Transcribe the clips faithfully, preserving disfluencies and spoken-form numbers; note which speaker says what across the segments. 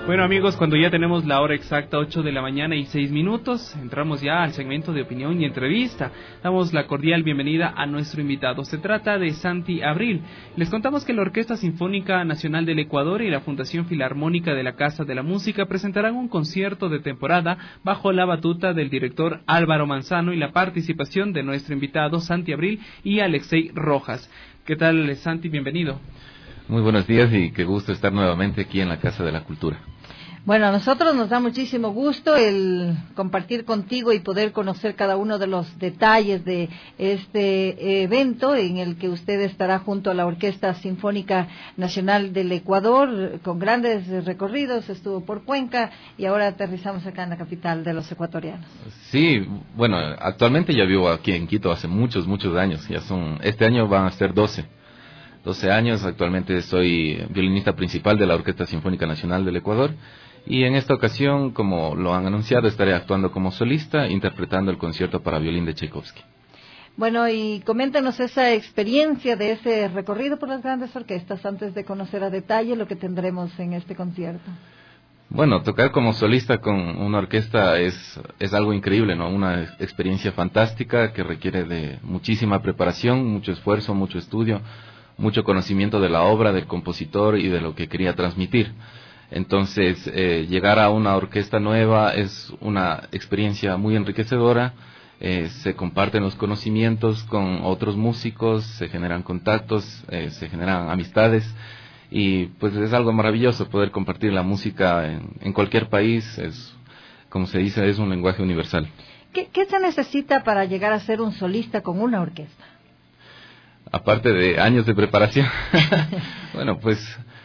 Speaker 1: Bueno amigos, cuando ya tenemos la hora exacta, ocho de la mañana y seis minutos, entramos ya al segmento de opinión y entrevista. Damos la cordial bienvenida a nuestro invitado. Se trata de Santi Abril. Les contamos que la Orquesta Sinfónica Nacional del Ecuador y la Fundación Filarmónica de la Casa de la Música presentarán un concierto de temporada bajo la batuta del director Álvaro Manzano y la participación de nuestro invitado Santi Abril y Alexei Rojas. ¿Qué tal, Santi? Bienvenido.
Speaker 2: Muy buenos días y qué gusto estar nuevamente aquí en la Casa de la Cultura.
Speaker 3: Bueno, a nosotros nos da muchísimo gusto el compartir contigo y poder conocer cada uno de los detalles de este evento en el que usted estará junto a la Orquesta Sinfónica Nacional del Ecuador con grandes recorridos. Estuvo por Cuenca y ahora aterrizamos acá en la capital de los ecuatorianos.
Speaker 2: Sí, bueno, actualmente ya vivo aquí en Quito hace muchos, muchos años. Ya son, este año van a ser doce. doce años. Actualmente soy violinista principal de la Orquesta Sinfónica Nacional del Ecuador. Y en esta ocasión, como lo han anunciado, estaré actuando como solista, interpretando el concierto para violín de Tchaikovsky.
Speaker 3: Bueno, y coméntanos esa experiencia de ese recorrido por las grandes orquestas antes de conocer a detalle lo que tendremos en este concierto.
Speaker 2: Bueno, tocar como solista con una orquesta es, es algo increíble, ¿no? Una experiencia fantástica que requiere de muchísima preparación, mucho esfuerzo, mucho estudio, mucho conocimiento de la obra, del compositor y de lo que quería transmitir. Entonces, eh, llegar a una orquesta nueva es una experiencia muy enriquecedora, eh, se comparten los conocimientos con otros músicos, se generan contactos, eh, se generan amistades y pues es algo maravilloso poder compartir la música en, en cualquier país, es, como se dice, es un lenguaje universal.
Speaker 3: ¿Qué, qué se necesita para llegar a ser un solista con una orquesta?
Speaker 2: Aparte de años de preparación, bueno, pues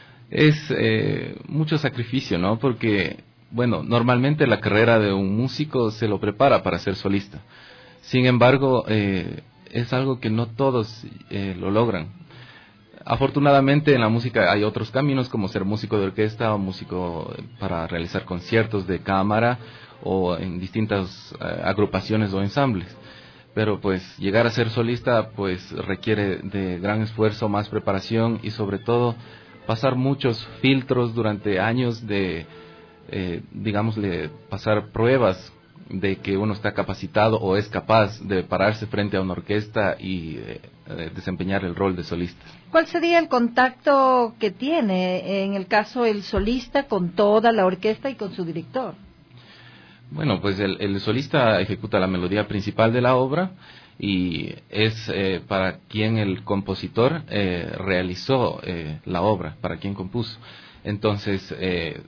Speaker 2: es eh, mucho sacrificio, ¿no? Porque, bueno, normalmente la carrera de un músico se lo prepara para ser solista. Sin embargo, eh, es algo que no todos eh, lo logran. Afortunadamente en la música hay otros caminos como ser músico de orquesta o músico para realizar conciertos de cámara o en distintas eh, agrupaciones o ensambles. Pero pues llegar a ser solista pues requiere de gran esfuerzo, más preparación y sobre todo pasar muchos filtros durante años de, eh, digámosle, pasar pruebas de que uno está capacitado o es capaz de pararse frente a una orquesta y eh, desempeñar el rol de solista.
Speaker 3: ¿Cuál sería el contacto que tiene en el caso el solista con toda la orquesta y con su director?
Speaker 2: Bueno, pues el, el solista ejecuta la melodía principal de la obra y es eh, para quien el compositor eh, realizó eh, la obra, para quien compuso. Entonces eh,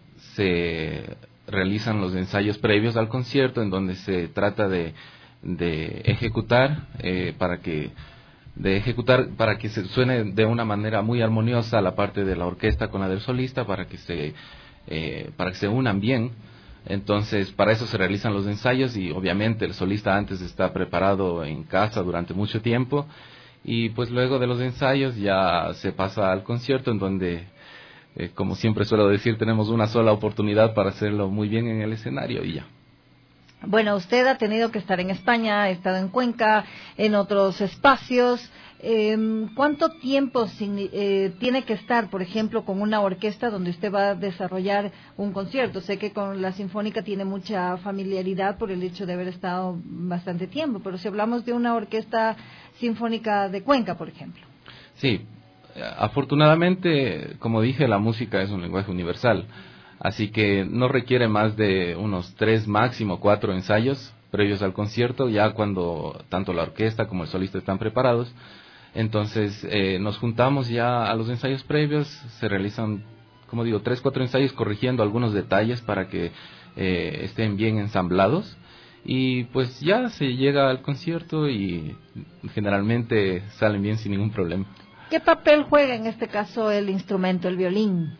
Speaker 2: se realizan los ensayos previos al concierto en donde se trata de, de ejecutar eh, para que de ejecutar para que se suene de una manera muy armoniosa la parte de la orquesta con la del solista, para que se eh, para que se unan bien. Entonces, para eso se realizan los ensayos y obviamente el solista antes está preparado en casa durante mucho tiempo y pues luego de los ensayos ya se pasa al concierto en donde, eh, como siempre suelo decir, tenemos una sola oportunidad para hacerlo muy bien en el escenario y ya.
Speaker 3: Bueno, usted ha tenido que estar en España, ha estado en Cuenca, en otros espacios. Eh, ¿Cuánto tiempo eh, tiene que estar, por ejemplo, con una orquesta donde usted va a desarrollar un concierto? Sé que con la Sinfónica tiene mucha familiaridad por el hecho de haber estado bastante tiempo, pero si hablamos de una orquesta sinfónica de Cuenca, por ejemplo.
Speaker 2: Sí, afortunadamente, como dije, la música es un lenguaje universal, así que no requiere más de unos tres, máximo cuatro ensayos previos al concierto, ya cuando tanto la orquesta como el solista están preparados. Entonces eh, nos juntamos ya a los ensayos previos, se realizan, como digo, tres, cuatro ensayos corrigiendo algunos detalles para que eh, estén bien ensamblados y pues ya se llega al concierto y generalmente salen bien sin ningún problema.
Speaker 3: ¿Qué papel juega en este caso el instrumento, el violín?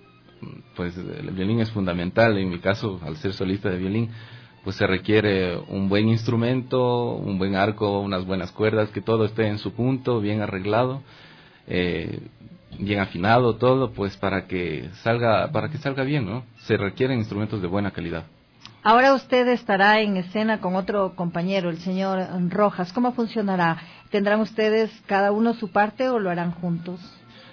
Speaker 2: Pues el violín es fundamental, en mi caso, al ser solista de violín, pues se requiere un buen instrumento, un buen arco, unas buenas cuerdas, que todo esté en su punto, bien arreglado, eh, bien afinado, todo, pues para que salga, para que salga bien, ¿no? Se requieren instrumentos de buena calidad.
Speaker 3: Ahora usted estará en escena con otro compañero, el señor Rojas. ¿Cómo funcionará? ¿Tendrán ustedes cada uno su parte o lo harán juntos?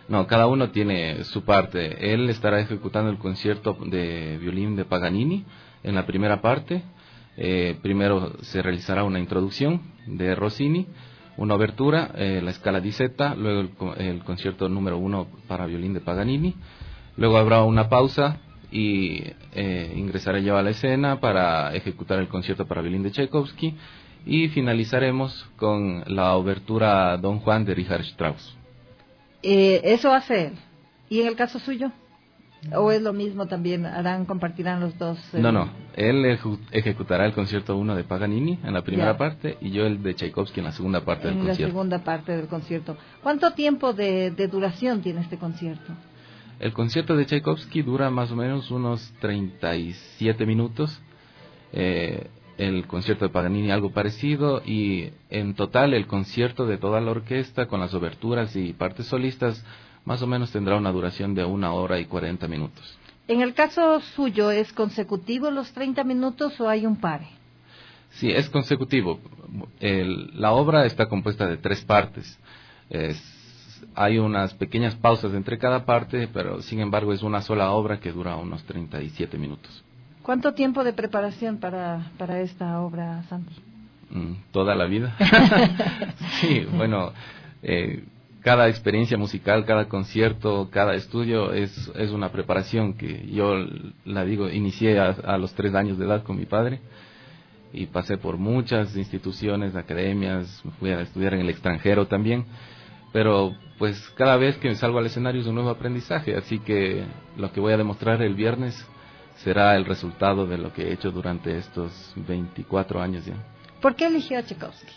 Speaker 2: No, cada uno tiene su parte. Él estará ejecutando el concierto de violín de Paganini en la primera parte. Eh, primero se realizará una introducción de Rossini, una obertura, eh, la escala di setta, luego el, el concierto número uno para violín de Paganini. Luego habrá una pausa y eh, ingresaré yo a la escena para ejecutar el concierto para violín de Tchaikovsky y finalizaremos con la obertura Don Juan de Richard Strauss.
Speaker 3: Eh, ¿Eso hace él? ¿Y en el caso suyo? ¿O es lo mismo también? ¿Harán, compartirán los dos? Eh?
Speaker 2: No, no. Él eju- ejecutará el concierto uno de Paganini en la primera
Speaker 3: Ya.
Speaker 2: parte y yo el de Tchaikovsky en la segunda parte
Speaker 3: En
Speaker 2: del
Speaker 3: la
Speaker 2: concierto.
Speaker 3: segunda parte del concierto. ¿Cuánto tiempo de, de duración tiene este concierto?
Speaker 2: El concierto de Tchaikovsky dura más o menos unos treinta y siete minutos. Eh, el concierto de Paganini algo parecido y en total el concierto de toda la orquesta con las oberturas y partes solistas más o menos tendrá una duración de una hora y cuarenta minutos.
Speaker 3: En el caso suyo, ¿es consecutivo los treinta minutos o hay un pare?
Speaker 2: Sí, es consecutivo. El, la obra está compuesta de tres partes. Es, hay unas pequeñas pausas entre cada parte, pero sin embargo es una sola obra que dura unos treinta y siete minutos.
Speaker 3: ¿Cuánto tiempo de preparación para, para esta obra, Santi?
Speaker 2: Mm, toda la vida. Sí, bueno, eh, cada experiencia musical, cada concierto, cada estudio es, es una preparación que yo la digo, inicié a, a los tres años de edad con mi padre y pasé por muchas instituciones, academias, fui a estudiar en el extranjero también, pero pues cada vez que salgo al escenario es un nuevo aprendizaje, así que lo que voy a demostrar el viernes será el resultado de lo que he hecho durante estos veinticuatro años ya.
Speaker 3: ¿Por qué eligió a Tchaikovsky?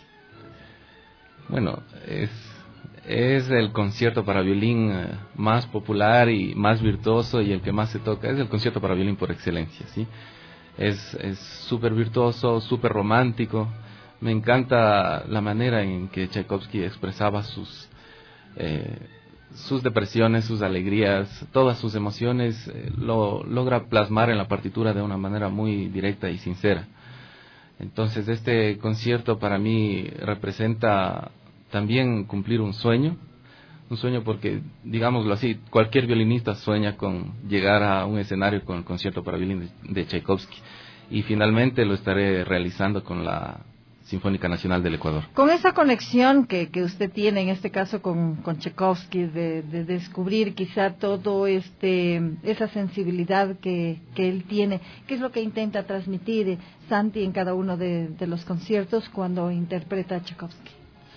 Speaker 2: Bueno, es, es el concierto para violín eh, más popular y más virtuoso y el que más se toca. Es el concierto para violín por excelencia, ¿sí? Es es súper virtuoso, súper romántico. Me encanta la manera en que Tchaikovsky expresaba sus... Eh, sus depresiones, sus alegrías, todas sus emociones, eh, lo logra plasmar en la partitura de una manera muy directa y sincera. Entonces este concierto para mí representa también cumplir un sueño, un sueño porque, digámoslo así, cualquier violinista sueña con llegar a un escenario con el concierto para violín de, de Tchaikovsky y finalmente lo estaré realizando con la Sinfónica Nacional del Ecuador.
Speaker 3: Con esa conexión que, que usted tiene, en este caso con, con Tchaikovsky, de, de descubrir quizá todo este esa sensibilidad que, que él tiene, ¿qué es lo que intenta transmitir Santi en cada uno de, de los conciertos cuando interpreta a Tchaikovsky?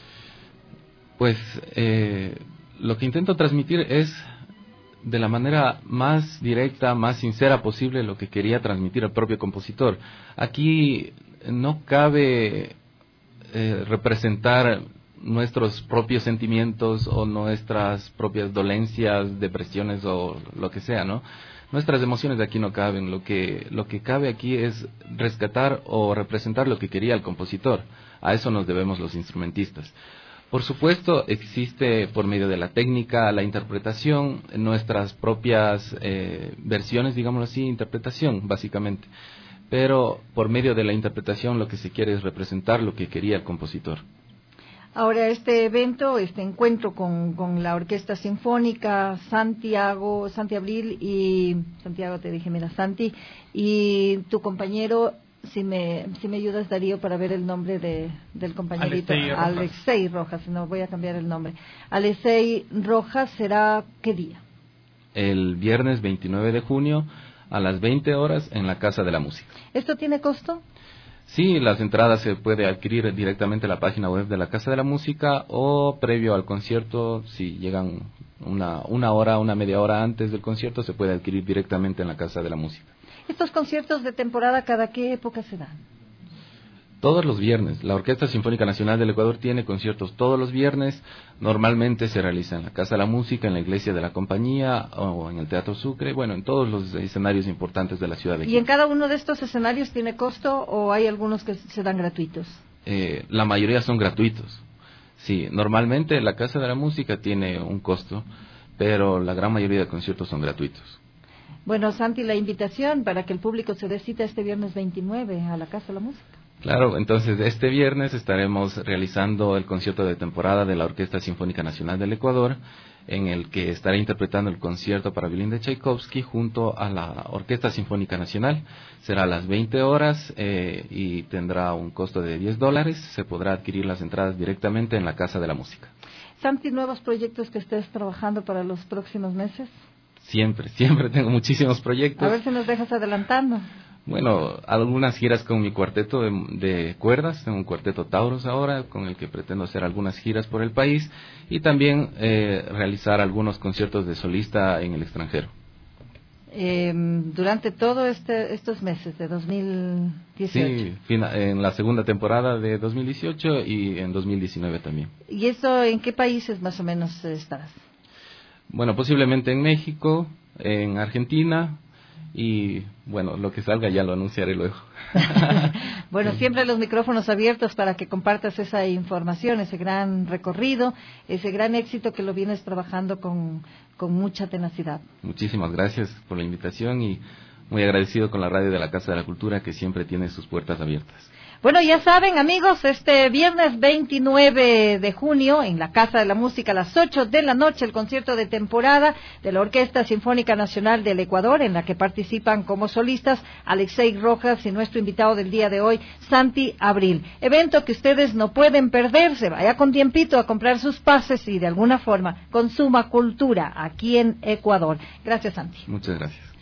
Speaker 2: Pues eh, lo que intento transmitir es de la manera más directa, más sincera posible lo que quería transmitir el propio compositor. Aquí no cabe eh, representar nuestros propios sentimientos o nuestras propias dolencias, depresiones o lo que sea, ¿no? Nuestras emociones aquí no caben. Lo que lo que cabe aquí es rescatar o representar lo que quería el compositor. A eso nos debemos los instrumentistas. Por supuesto, existe por medio de la técnica, la interpretación, nuestras propias eh, versiones, digámoslo así, interpretación, básicamente. Pero por medio de la interpretación lo que se quiere es representar lo que quería el compositor.
Speaker 3: Ahora, este evento, este encuentro con, con la Orquesta Sinfónica, Santiago, Santi Abril y... Santiago, te dije, mira, Santi, y tu compañero... Si me, si me ayudas, Darío, para ver el nombre de, del compañerito.
Speaker 1: Alexei Rojas.
Speaker 3: Alexei Rojas, no voy a cambiar el nombre. Alexei Rojas, ¿será qué día?
Speaker 2: El viernes veintinueve de junio a las veinte horas en la Casa de la Música.
Speaker 3: ¿Esto tiene costo?
Speaker 2: Sí, las entradas se puede adquirir directamente en la página web de la Casa de la Música o previo al concierto, si llegan una, una hora, una media hora antes del concierto, se puede adquirir directamente en la Casa de la Música.
Speaker 3: ¿Estos conciertos de temporada cada qué época se dan?
Speaker 2: Todos los viernes. La Orquesta Sinfónica Nacional del Ecuador tiene conciertos todos los viernes. Normalmente se realiza en la Casa de la Música, en la Iglesia de la Compañía o en el Teatro Sucre, bueno, en todos los escenarios importantes de la ciudad de Quito.
Speaker 3: ¿Y en cada uno de estos escenarios tiene costo o hay algunos que se dan gratuitos?
Speaker 2: Eh, la mayoría son gratuitos. Sí, normalmente la Casa de la Música tiene un costo, pero la gran mayoría de conciertos son gratuitos.
Speaker 3: Bueno, Santi, la invitación para que el público se dé cita este viernes veintinueve a la Casa de la Música.
Speaker 2: Claro, entonces este viernes estaremos realizando el concierto de temporada de la Orquesta Sinfónica Nacional del Ecuador en el que estaré interpretando el concierto para violín de Tchaikovsky junto a la Orquesta Sinfónica Nacional. Será a las veinte horas eh, y tendrá un costo de diez dólares. Se podrá adquirir las entradas directamente en la Casa de la Música.
Speaker 3: Santi, ¿nuevos proyectos que estés trabajando para los próximos meses?
Speaker 2: Siempre, siempre tengo muchísimos proyectos.
Speaker 3: A ver si nos dejas adelantando.
Speaker 2: Bueno, algunas giras con mi cuarteto de, de cuerdas, tengo un cuarteto Taurus ahora, con el que pretendo hacer algunas giras por el país y también eh, realizar algunos conciertos de solista en el extranjero.
Speaker 3: Eh, durante todos este, estos meses de dos mil dieciocho.
Speaker 2: Sí, fina, en la segunda temporada de dos mil dieciocho y en dos mil diecinueve también.
Speaker 3: ¿Y eso en qué países más o menos estarás?
Speaker 2: Bueno, posiblemente en México, en Argentina y bueno, lo que salga ya lo anunciaré luego.
Speaker 3: Bueno, siempre los micrófonos abiertos para que compartas esa información, ese gran recorrido, ese gran éxito que lo vienes trabajando con, con mucha tenacidad.
Speaker 2: Muchísimas gracias por la invitación y muy agradecido con la Radio de la Casa de la Cultura que siempre tiene sus puertas abiertas.
Speaker 3: Bueno, ya saben, amigos, este viernes veintinueve de junio, en la Casa de la Música, a las ocho de la noche, el concierto de temporada de la Orquesta Sinfónica Nacional del Ecuador, en la que participan como solistas Alexei Rojas y nuestro invitado del día de hoy, Santi Abril. Evento que ustedes no pueden perderse. Vaya con tiempito a comprar sus pases y, de alguna forma, consuma cultura aquí en Ecuador. Gracias, Santi.
Speaker 2: Muchas gracias.